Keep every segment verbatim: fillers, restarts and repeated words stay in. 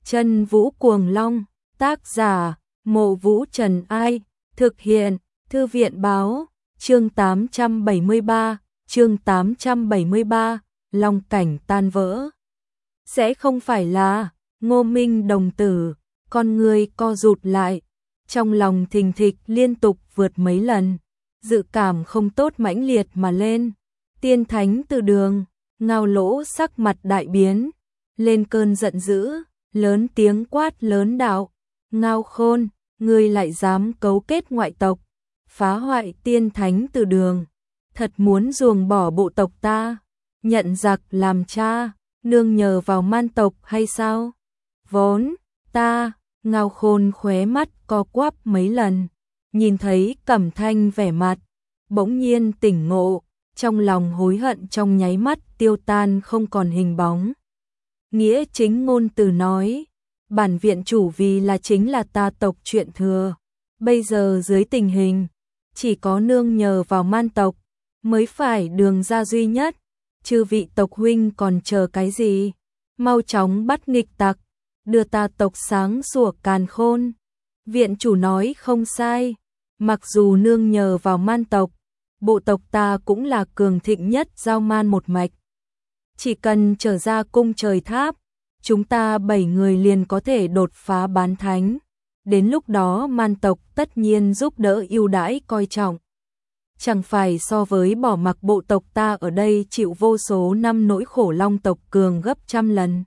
Chân Vũ Cuồng Long, tác giả, Mộ Vũ Trần Ai, thực hiện, Thư viện Báo, chương tám trăm bảy mươi ba, chương tám trăm bảy mươi ba, Long cảnh tan vỡ. Sẽ không phải là, Ngô Minh đồng tử, con người co rụt lại, trong lòng thình thịch liên tục vượt mấy lần, dự cảm không tốt mãnh liệt mà lên. Tiên thánh từ đường, Ngao Lỗ sắc mặt đại biến, lên cơn giận dữ, lớn tiếng quát lớn đạo, Ngao Khôn, ngươi lại dám cấu kết ngoại tộc, phá hoại tiên thánh từ đường, thật muốn ruồng bỏ bộ tộc ta, nhận giặc làm cha, nương nhờ vào man tộc hay sao? Vốn, ta, Ngao Khôn khóe mắt co quắp mấy lần, nhìn thấy Cẩm Thanh vẻ mặt, bỗng nhiên tỉnh ngộ, trong lòng hối hận trong nháy mắt tiêu tan không còn hình bóng. Nghĩa chính ngôn từ nói, bản viện chủ vì là chính là ta tộc chuyện thừa, bây giờ dưới tình hình, chỉ có nương nhờ vào man tộc, mới phải đường ra duy nhất, chư vị tộc huynh còn chờ cái gì, mau chóng bắt nghịch tặc, đưa ta tộc sáng sủa càn khôn. Viện chủ nói không sai, mặc dù nương nhờ vào man tộc, bộ tộc ta cũng là cường thịnh nhất giao man một mạch. Chỉ cần trở ra cung trời tháp, chúng ta bảy người liền có thể đột phá bán thánh. Đến lúc đó man tộc tất nhiên giúp đỡ ưu đãi coi trọng. Chẳng phải so với bỏ mặc bộ tộc ta ở đây chịu vô số năm nỗi khổ long tộc cường gấp trăm lần.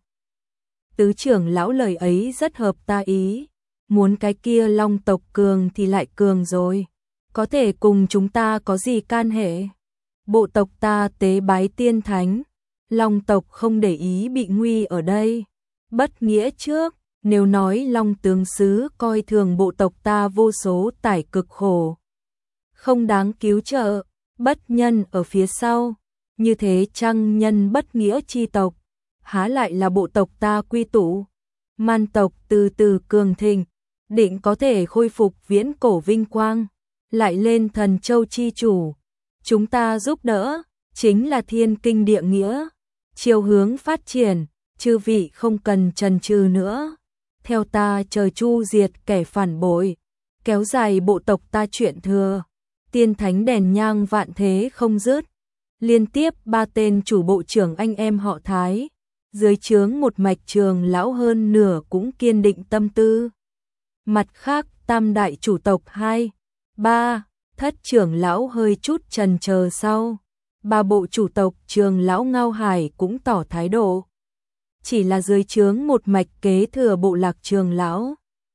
Tứ trưởng lão lời ấy rất hợp ta ý, muốn cái kia long tộc cường thì lại cường rồi, có thể cùng chúng ta có gì can hệ. Bộ tộc ta tế bái tiên thánh, long tộc không để ý bị nguy ở đây. Bất nghĩa trước, nếu nói long tướng sứ coi thường bộ tộc ta vô số tải cực khổ, không đáng cứu trợ, bất nhân ở phía sau, như thế chăng nhân bất nghĩa chi tộc, há lại là bộ tộc ta quy tụ. Man tộc từ từ cường thịnh, định có thể khôi phục viễn cổ vinh quang, lại lên thần châu chi chủ. Chúng ta giúp đỡ, chính là thiên kinh địa nghĩa, chiều hướng phát triển, chư vị không cần chần chừ nữa. Theo ta trời chu diệt kẻ phản bội, kéo dài bộ tộc ta chuyện thừa, tiên thánh đèn nhang vạn thế không dứt. Liên tiếp ba tên chủ bộ trưởng anh em họ Thái, dưới trướng một mạch trường lão hơn nửa cũng kiên định tâm tư. Mặt khác tam đại chủ tộc hai, ba, thất trưởng lão hơi chút chần chờ sau. Ba bộ chủ tộc trường lão Ngao Hải cũng tỏ thái độ. Chỉ là dưới trướng một mạch kế thừa bộ lạc trường lão,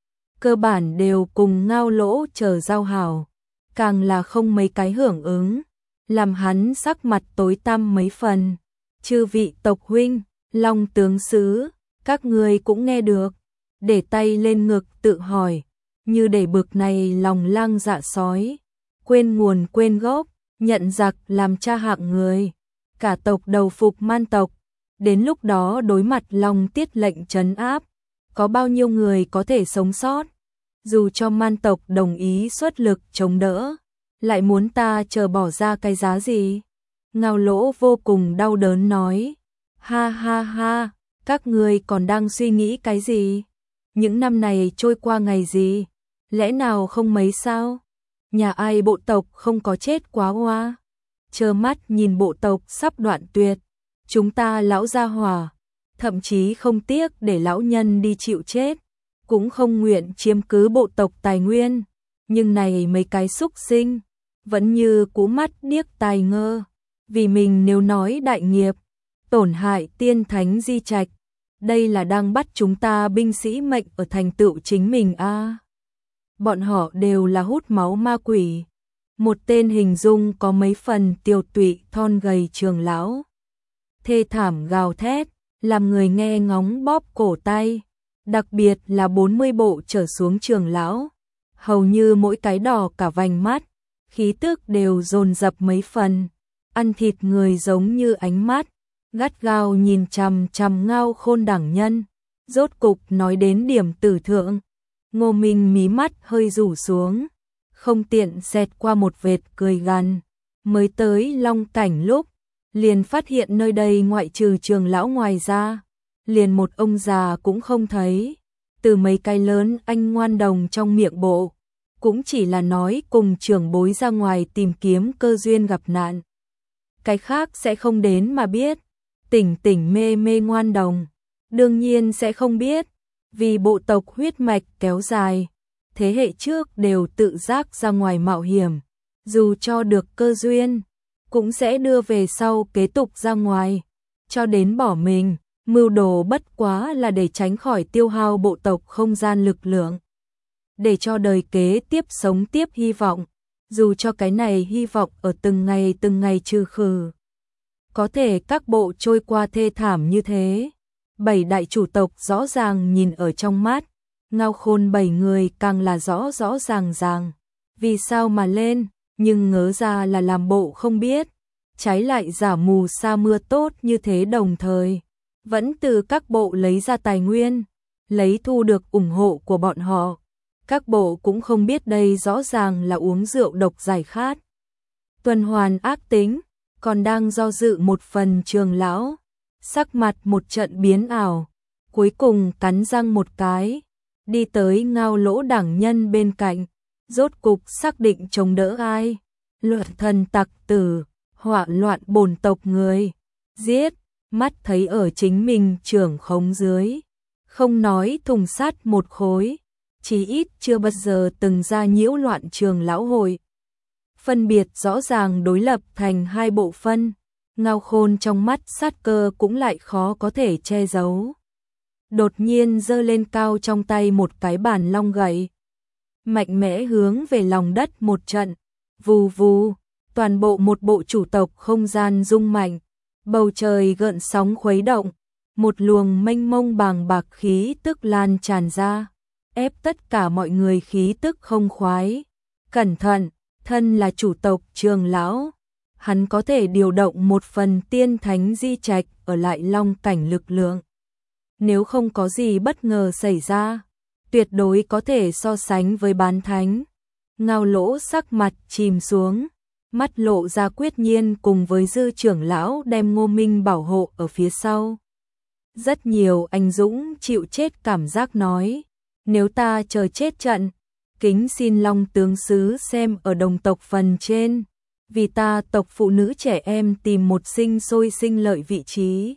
cơ bản đều cùng Ngao Lỗ chờ giao hảo, càng là không mấy cái hưởng ứng, làm hắn sắc mặt tối tăm mấy phần. Chư vị tộc huynh, long tướng sứ, các người cũng nghe được, để tay lên ngực tự hỏi, như để bực này lòng lang dạ sói, quên nguồn quên gốc, nhận giặc làm cha hạng người, cả tộc đầu phục man tộc. Đến lúc đó đối mặt long tiết lệnh trấn áp, có bao nhiêu người có thể sống sót? Dù cho man tộc đồng ý xuất lực chống đỡ, lại muốn ta chờ bỏ ra cái giá gì? Ngao Lỗ vô cùng đau đớn nói, ha ha ha, các ngươi còn đang suy nghĩ cái gì? Những năm này trôi qua ngày gì? Lẽ nào không mấy sao? Nhà ai bộ tộc không có chết quá oa? Trơ mắt nhìn bộ tộc sắp đoạn tuyệt. Chúng ta lão gia hỏa, thậm chí không tiếc để lão nhân đi chịu chết, cũng không nguyện chiếm cứ bộ tộc tài nguyên. Nhưng này mấy cái xúc sinh, vẫn như cú mắt điếc tai ngơ, vì mình nếu nói đại nghiệp, tổn hại tiên thánh di trạch, đây là đang bắt chúng ta binh sĩ mệnh ở thành tựu chính mình a. À, bọn họ đều là hút máu ma quỷ. Một tên hình dung có mấy phần tiều tụy thon gầy trường lão, thê thảm gào thét, làm người nghe ngóng bóp cổ tay, đặc biệt là bốn mươi bộ trở xuống trường lão, hầu như mỗi cái đỏ cả vành mắt, khí tức đều dồn dập mấy phần, ăn thịt người giống như ánh mắt, gắt gao nhìn chằm chằm Ngao Khôn đẳng nhân. Rốt cục nói đến điểm tử thượng, Ngô Minh mí mắt hơi rủ xuống, không tiện xẹt qua một vệt cười gằn, mới tới long cảnh lúc liền phát hiện nơi đây ngoại trừ trường lão ngoài ra, liền một ông già cũng không thấy. Từ mấy cái lớn anh ngoan đồng trong miệng bộ, cũng chỉ là nói cùng trưởng bối ra ngoài tìm kiếm cơ duyên gặp nạn. Cái khác sẽ không đến mà biết. Tỉnh tỉnh mê mê ngoan đồng, đương nhiên sẽ không biết, vì bộ tộc huyết mạch kéo dài, thế hệ trước đều tự giác ra ngoài mạo hiểm, dù cho được cơ duyên, cũng sẽ đưa về sau kế tục ra ngoài, cho đến bỏ mình, mưu đồ bất quá là để tránh khỏi tiêu hao bộ tộc không gian lực lượng, để cho đời kế tiếp sống tiếp hy vọng, dù cho cái này hy vọng ở từng ngày từng ngày trừ khử. Có thể các bộ trôi qua thê thảm như thế, bảy đại chủ tộc rõ ràng nhìn ở trong mắt, Ngao Khôn bảy người càng là rõ rõ ràng ràng. Vì sao mà lên, nhưng ngớ ra là làm bộ không biết, trái lại giả mù sa mưa tốt như thế đồng thời. Vẫn từ các bộ lấy ra tài nguyên, lấy thu được ủng hộ của bọn họ. Các bộ cũng không biết đây rõ ràng là uống rượu độc giải khát. Tuần hoàn ác tính, còn đang do dự một phần trường lão, sắc mặt một trận biến ảo, cuối cùng cắn răng một cái, đi tới Ngao Lỗ đẳng nhân bên cạnh, rốt cục xác định chống đỡ ai, luật thần tặc tử, họa loạn bổn tộc người, giết, mắt thấy ở chính mình trưởng khống dưới, không nói thùng sắt một khối, chỉ ít chưa bao giờ từng ra nhiễu loạn trường lão hội. Phân biệt rõ ràng đối lập thành hai bộ phân, Ngao Khôn trong mắt sát cơ cũng lại khó có thể che giấu. Đột nhiên giơ lên cao trong tay một cái bàn long gậy, mạnh mẽ hướng về lòng đất một trận, vù vù, toàn bộ một bộ chủ tộc không gian rung mạnh, bầu trời gợn sóng khuấy động, một luồng mênh mông bàng bạc khí tức lan tràn ra, ép tất cả mọi người khí tức không khoái. Cẩn thận, thân là chủ tộc Trường lão, hắn có thể điều động một phần tiên thánh di trạch ở lại long cảnh lực lượng. Nếu không có gì bất ngờ xảy ra, tuyệt đối có thể so sánh với bán thánh. Ngao Lỗ sắc mặt chìm xuống, mắt lộ ra quyết nhiên cùng với dư trưởng lão đem Ngô Minh bảo hộ ở phía sau. Rất nhiều anh dũng chịu chết cảm giác nói, nếu ta chờ chết trận, kính xin Long tướng sứ xem ở đồng tộc phần trên, vì ta tộc phụ nữ trẻ em tìm một sinh sôi sinh lợi vị trí.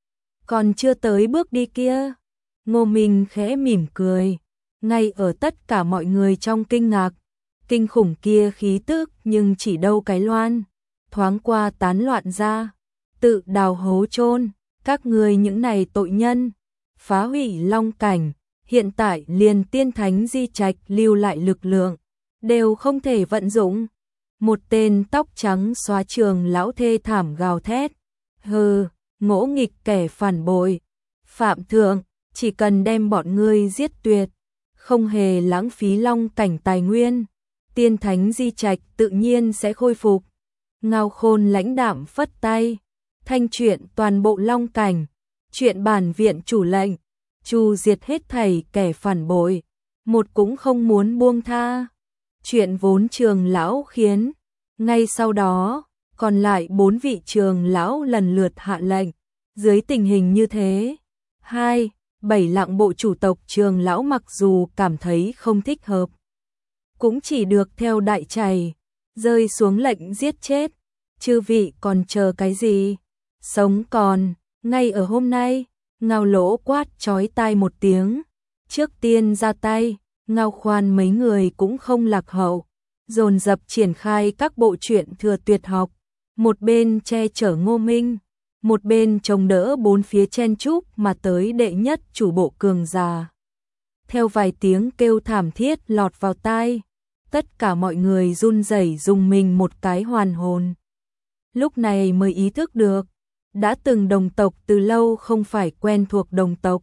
Còn chưa tới bước đi kia, Ngô Minh khẽ mỉm cười, ngay ở tất cả mọi người trong kinh ngạc, kinh khủng kia khí tức nhưng chỉ đâu cái loan, thoáng qua tán loạn ra, tự đào hố chôn, các người những này tội nhân, phá hủy long cảnh, hiện tại liền tiên thánh di trạch lưu lại lực lượng, đều không thể vận dụng. Một tên tóc trắng xóa trường lão thê thảm gào thét, hừ, ngỗ nghịch kẻ phản bội, phạm thượng, chỉ cần đem bọn ngươi giết tuyệt, không hề lãng phí long cảnh tài nguyên, tiên thánh di trạch tự nhiên sẽ khôi phục. Ngao Khôn lãnh đạm phất tay, thanh chuyện toàn bộ long cảnh, chuyện bản viện chủ lệnh, chu diệt hết thảy kẻ phản bội, một cũng không muốn buông tha. Chuyện vốn trường lão khiến, ngay sau đó, còn lại bốn vị trường lão lần lượt hạ lệnh, dưới tình hình như thế, hai, bảy lạng bộ chủ tộc trường lão mặc dù cảm thấy không thích hợp, cũng chỉ được theo đại chày, rơi xuống lệnh giết chết, chư vị còn chờ cái gì, sống còn, ngay ở hôm nay, Ngao Lỗ quát chói tai một tiếng, trước tiên ra tay, Ngao Khoan mấy người cũng không lạc hậu, dồn dập triển khai các bộ truyện thừa tuyệt học, một bên che chở Ngô Minh, một bên chống đỡ bốn phía chen chúc mà tới đệ nhất chủ bộ cường già. Theo vài tiếng kêu thảm thiết lọt vào tai, tất cả mọi người run rẩy dùng mình một cái hoàn hồn. Lúc này mới ý thức được, đã từng đồng tộc từ lâu không phải quen thuộc đồng tộc,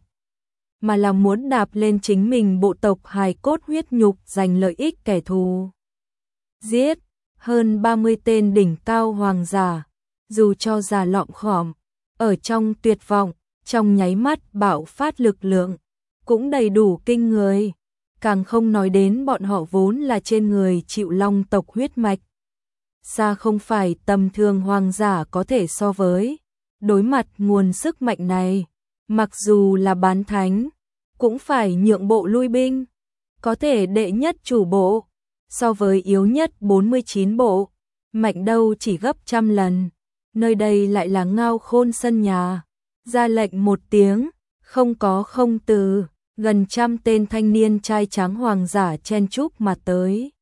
mà là muốn đạp lên chính mình bộ tộc hài cốt huyết nhục giành lợi ích kẻ thù. Giết, hơn ba mươi tên đỉnh cao hoàng giả, dù cho già lọm khòm, ở trong tuyệt vọng, trong nháy mắt bạo phát lực lượng, cũng đầy đủ kinh người, càng không nói đến bọn họ vốn là trên người chịu long tộc huyết mạch. Xa không phải tầm thường hoàng giả có thể so với, đối mặt nguồn sức mạnh này, mặc dù là bán thánh, cũng phải nhượng bộ lui binh. Có thể đệ nhất chủ bộ, so với yếu nhất bốn mươi chín bộ, mạnh đâu chỉ gấp trăm lần. Nơi đây lại là Ngao Khôn sân nhà, ra lệnh một tiếng, không có không từ, gần trăm tên thanh niên trai tráng hoàng giả chen chúc mà tới.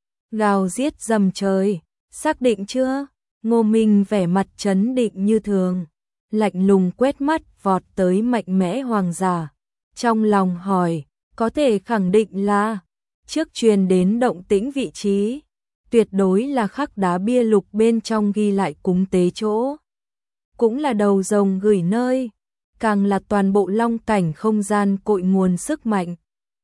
Gào giết dầm trời, xác định chưa? Ngô Minh vẻ mặt trấn định như thường, lạnh lùng quét mắt vọt tới mạnh mẽ hoàng giả, trong lòng hỏi, có thể khẳng định là trước truyền đến động tĩnh vị trí, tuyệt đối là khắc đá bia lục bên trong ghi lại cúng tế chỗ, cũng là đầu rồng gửi nơi, càng là toàn bộ long cảnh không gian cội nguồn sức mạnh,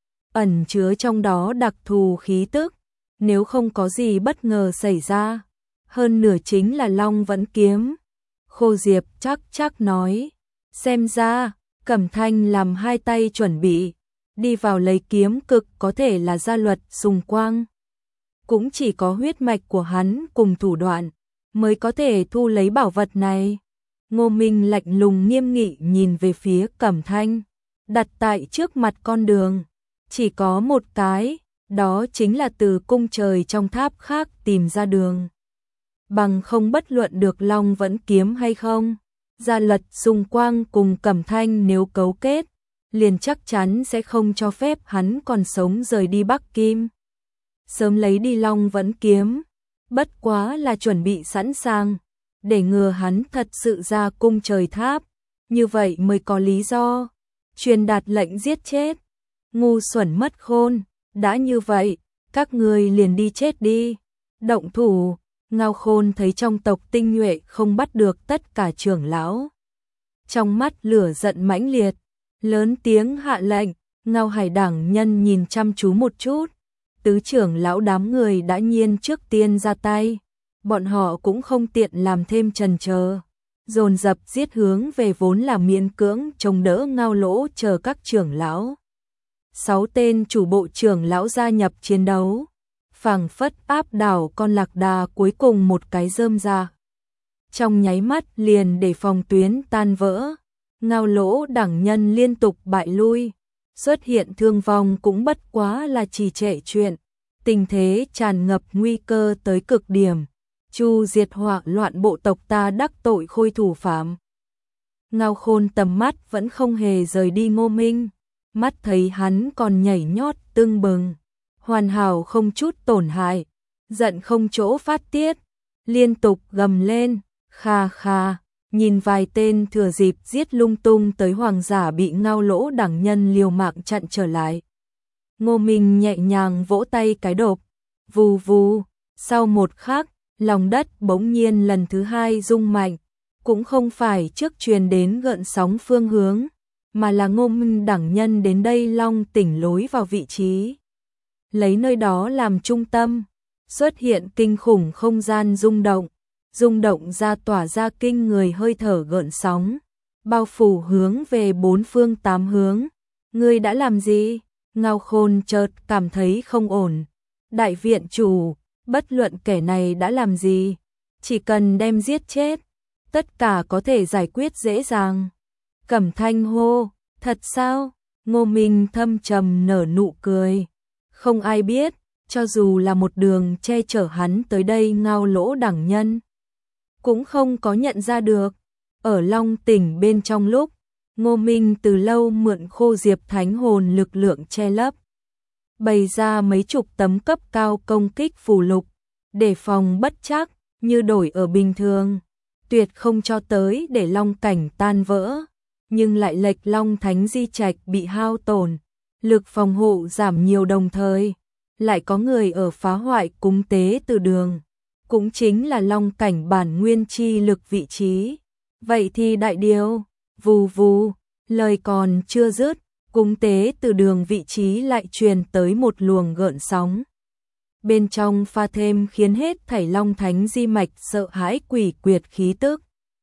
ẩn chứa trong đó đặc thù khí tức, nếu không có gì bất ngờ xảy ra, hơn nửa chính là long vẫn kiếm. Khô Diệp chắc chắc nói, xem ra, Cẩm Thanh làm hai tay chuẩn bị, đi vào lấy kiếm cực có thể là gia luật Sùng Quang. Cũng chỉ có huyết mạch của hắn cùng thủ đoạn, mới có thể thu lấy bảo vật này. Ngô Minh lạnh lùng nghiêm nghị nhìn về phía Cẩm Thanh, đặt tại trước mặt con đường, chỉ có một cái, đó chính là từ cung trời trong tháp khác tìm ra đường. Bằng không bất luận được Long vẫn kiếm hay không, gia luật Sùng Quang cùng Cẩm Thanh nếu cấu kết, liền chắc chắn sẽ không cho phép hắn còn sống rời đi Bắc Kim. Sớm lấy đi Long vẫn kiếm, bất quá là chuẩn bị sẵn sàng, để ngừa hắn thật sự ra cung trời tháp, như vậy mới có lý do truyền đạt lệnh giết chết. Ngu xuẩn mất khôn, đã như vậy, các ngươi liền đi chết đi. Động thủ. Ngao Khôn thấy trong tộc tinh nhuệ không bắt được tất cả trưởng lão, trong mắt lửa giận mãnh liệt, lớn tiếng hạ lệnh. Ngao Hải đẳng nhân nhìn chăm chú một chút, tứ trưởng lão đám người đã nhiên trước tiên ra tay, bọn họ cũng không tiện làm thêm chần chờ, dồn dập giết hướng về vốn là miễn cưỡng chống đỡ Ngao Lỗ chờ các trưởng lão. Sáu tên chủ bộ trưởng lão gia nhập chiến đấu, phảng phất áp đảo con lạc đà cuối cùng một cái rơm ra. Trong nháy mắt liền để phòng tuyến tan vỡ, Ngao Lỗ đẳng nhân liên tục bại lui, xuất hiện thương vong cũng bất quá là trì trệ chuyện, tình thế tràn ngập nguy cơ tới cực điểm, chu diệt họa loạn bộ tộc ta đắc tội khôi thủ phạm. Ngao Khôn tầm mắt vẫn không hề rời đi Ngô Minh, mắt thấy hắn còn nhảy nhót tưng bừng, hoàn hảo không chút tổn hại, giận không chỗ phát tiết, liên tục gầm lên, kha kha, nhìn vài tên thừa dịp giết lung tung tới hoàng giả bị Ngao Lỗ đẳng nhân liều mạng chặn trở lại. Ngô Minh nhẹ nhàng vỗ tay cái đột, vù vù, sau một khắc, lòng đất bỗng nhiên lần thứ hai rung mạnh, cũng không phải trước truyền đến gợn sóng phương hướng, mà là Ngô Minh đẳng nhân đến đây long tỉnh lối vào vị trí. Lấy nơi đó làm trung tâm, xuất hiện kinh khủng không gian rung động, rung động ra tỏa ra kinh người hơi thở gợn sóng, bao phủ hướng về bốn phương tám hướng. Ngươi đã làm gì? Ngao Khôn chợt cảm thấy không ổn. Đại viện chủ, bất luận kẻ này đã làm gì, chỉ cần đem giết chết, tất cả có thể giải quyết dễ dàng. Cẩm Thanh hô, thật sao? Ngô Minh thâm trầm nở nụ cười. Không ai biết, cho dù là một đường che chở hắn tới đây Ngao Lỗ đẳng nhân, cũng không có nhận ra được. Ở Long tỉnh bên trong lúc, Ngô Minh từ lâu mượn Khô Diệp thánh hồn lực lượng che lấp, bày ra mấy chục tấm cấp cao công kích phù lục, để phòng bất chắc, như đổi ở bình thường, tuyệt không cho tới để long cảnh tan vỡ, nhưng lại lệch Long Thánh di trạch bị hao tổn, lực phòng hộ giảm nhiều đồng thời, lại có người ở phá hoại cúng tế từ đường, cũng chính là long cảnh bản nguyên chi lực vị trí. Vậy thì đại điều, vù vù, lời còn chưa dứt, cúng tế từ đường vị trí lại truyền tới một luồng gợn sóng. Bên trong pha thêm khiến hết thảy Long Thánh di mạch sợ hãi quỷ quyệt khí tức.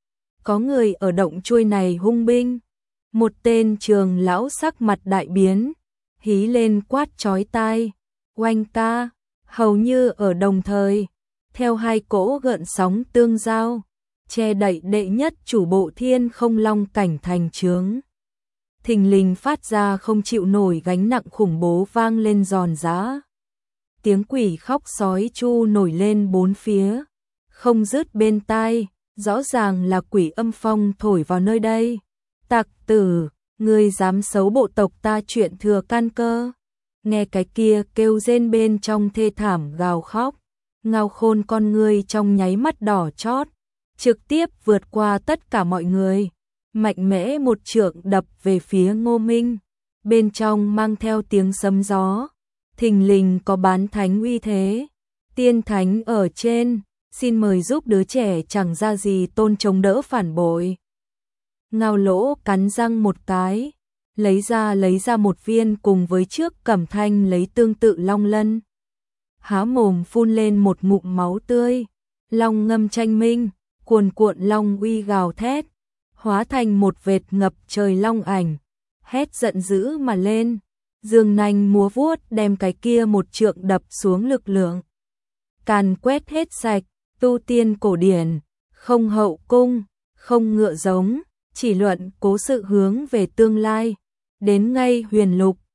Có người ở động chuôi này hung binh, một tên trường lão sắc mặt đại biến, hí lên quát chói tai, oanh ca, hầu như ở đồng thời, theo hai cỗ gợn sóng tương giao, che đậy đệ nhất chủ bộ thiên không long cảnh thành chướng. thình lình phát ra không chịu nổi gánh nặng khủng bố vang lên giòn giã. Tiếng quỷ khóc sói chu nổi lên bốn phía, không dứt bên tai, rõ ràng là quỷ âm phong thổi vào nơi đây. Tặc tử, ngươi dám xấu bộ tộc ta chuyện thừa can cơ. Nghe cái kia kêu rên bên trong thê thảm gào khóc, Ngao Khôn con ngươi trong nháy mắt đỏ chót, trực tiếp vượt qua tất cả mọi người, mạnh mẽ một trượng đập về phía Ngô Minh, bên trong mang theo tiếng sấm gió, thình lình có bán thánh uy thế. Tiên thánh ở trên, xin mời giúp đứa trẻ chẳng ra gì tôn chống đỡ phản bội. Ngao Lỗ cắn răng một cái, lấy ra lấy ra một viên cùng với trước Cẩm Thanh lấy tương tự long lân. Há mồm phun lên một ngụm máu tươi, long ngâm tranh minh, cuồn cuộn long uy gào thét, hóa thành một vệt ngập trời long ảnh, hét giận dữ mà lên, dương nanh múa vuốt đem cái kia một trượng đập xuống lực lượng. Càn quét hết sạch, tu tiên cổ điển, không hậu cung, không ngựa giống, chỉ luận cố sự hướng về tương lai, đến ngay huyền lục,